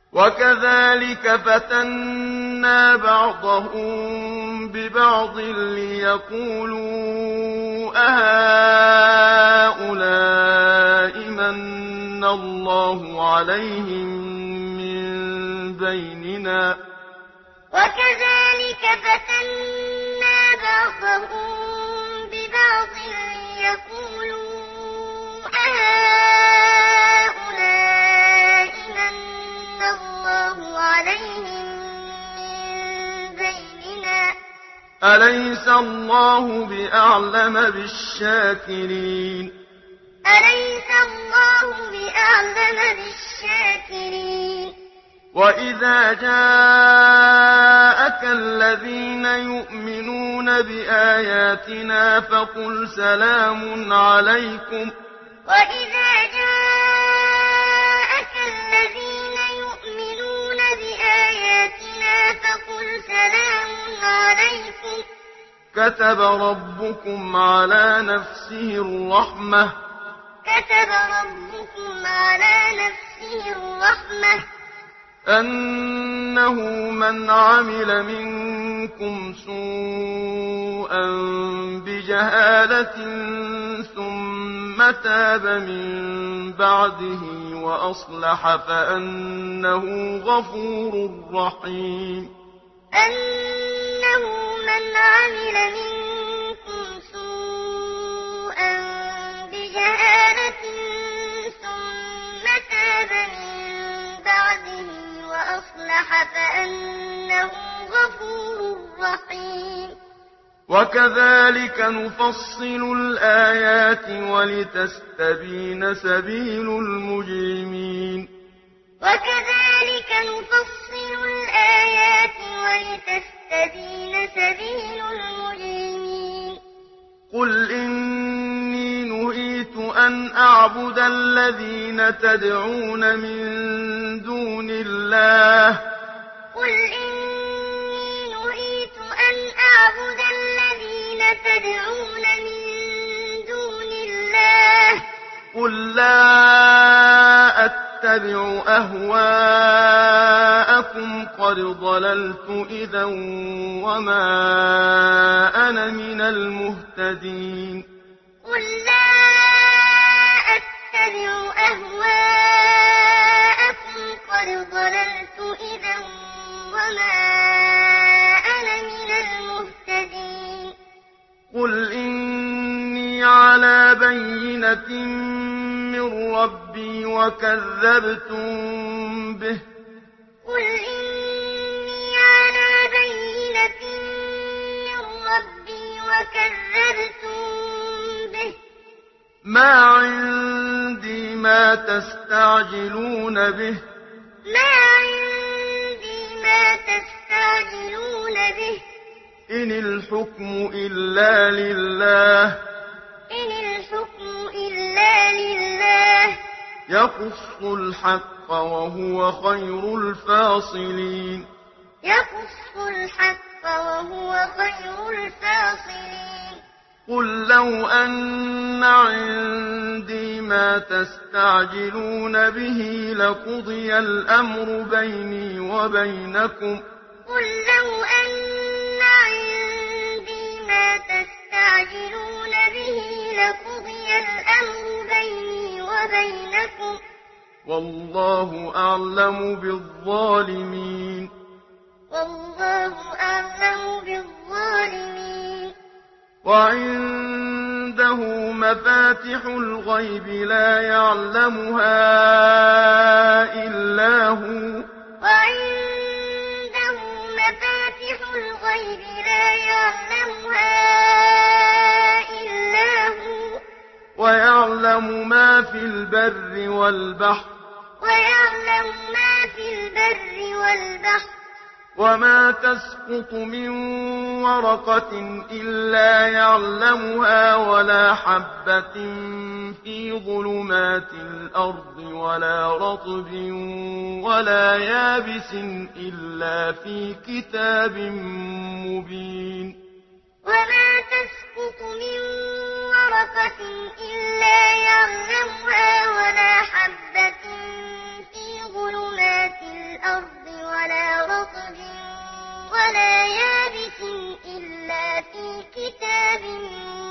وكذلك فتنا بعضهم ببعض ليقولوا أهؤلاء من الله عليهم من بيننا وكذلك فتنا بعضهم ببعض ليقولوا أهؤلاء من الله عليهم من بيننا أليس الله بأعلم بالشاكرين أليس الله بأعلم بالشاكرين وإذا جاءك الذين يؤمنون بآياتنا فقل سلام عليكم وإذا جاءك الذين يؤمنون بآياتنا فقل سلام عليكم كتب ربكم على نفسه الرحمة كتب ربكم على نفسه الرحمة أنه من عمل منكم سوءا بجهالة ثم تاب من بعده وأصلح فأنه غفور رحيم أنه من عمل منكم سوءا بجهالة ثم تاب من بعده وأصلح فأنه غفور رحيم وكذلك نفصل الآيات ولتستبين سبيل المجرمين وكذلك نفصل الآيات ولتستبين سبيل المجرمين قل إني نهيت أن أعبد الذين تدعون من دون الله قل إني نهيت أن أعبد الذين تدعون من دون الله قل لا أتبع أهواءكم قد ضللت إذا وما أنا من المهتدين قل لا أتبع أهواءكم قد ضللت إذا وما أنا من المهتدين قل إني على بينة من ربي وكذبتم به قل إني على بينة من ربي وكذبتم به ما عندي ما تستعجلون به ما عندي ما تستعجلون به إن الحكم إلا لله إن الحكم إلا لله يقص الحق وهو خير الفاصلين يقص الحق وهو خير الفاصلين قل لو أن عندي ما تستعجلون به لقضي الأمر بيني وبينكم قل لو أن عندي ما تستعجلون به لقضي الأمر بيني وبينكم والله أعلم بالظالمين والله أعلم بالظالمين وعنده مفاتح الغيب لا يعلمها إلا هو وعنده مفاتح الغيب لا يعلمها إلا هو ويعلم ما في البر والبحر ويعلم ما في البر والبحر وما تسقط من ورقة إلا يعلمها ولا حبة في ظلمات الأرض ولا رطب ولا يابس إلا في كتاب مبين وما تسقط من ورقة إلا يعلمها ولا حبة في ظلمات الأرض في كتاب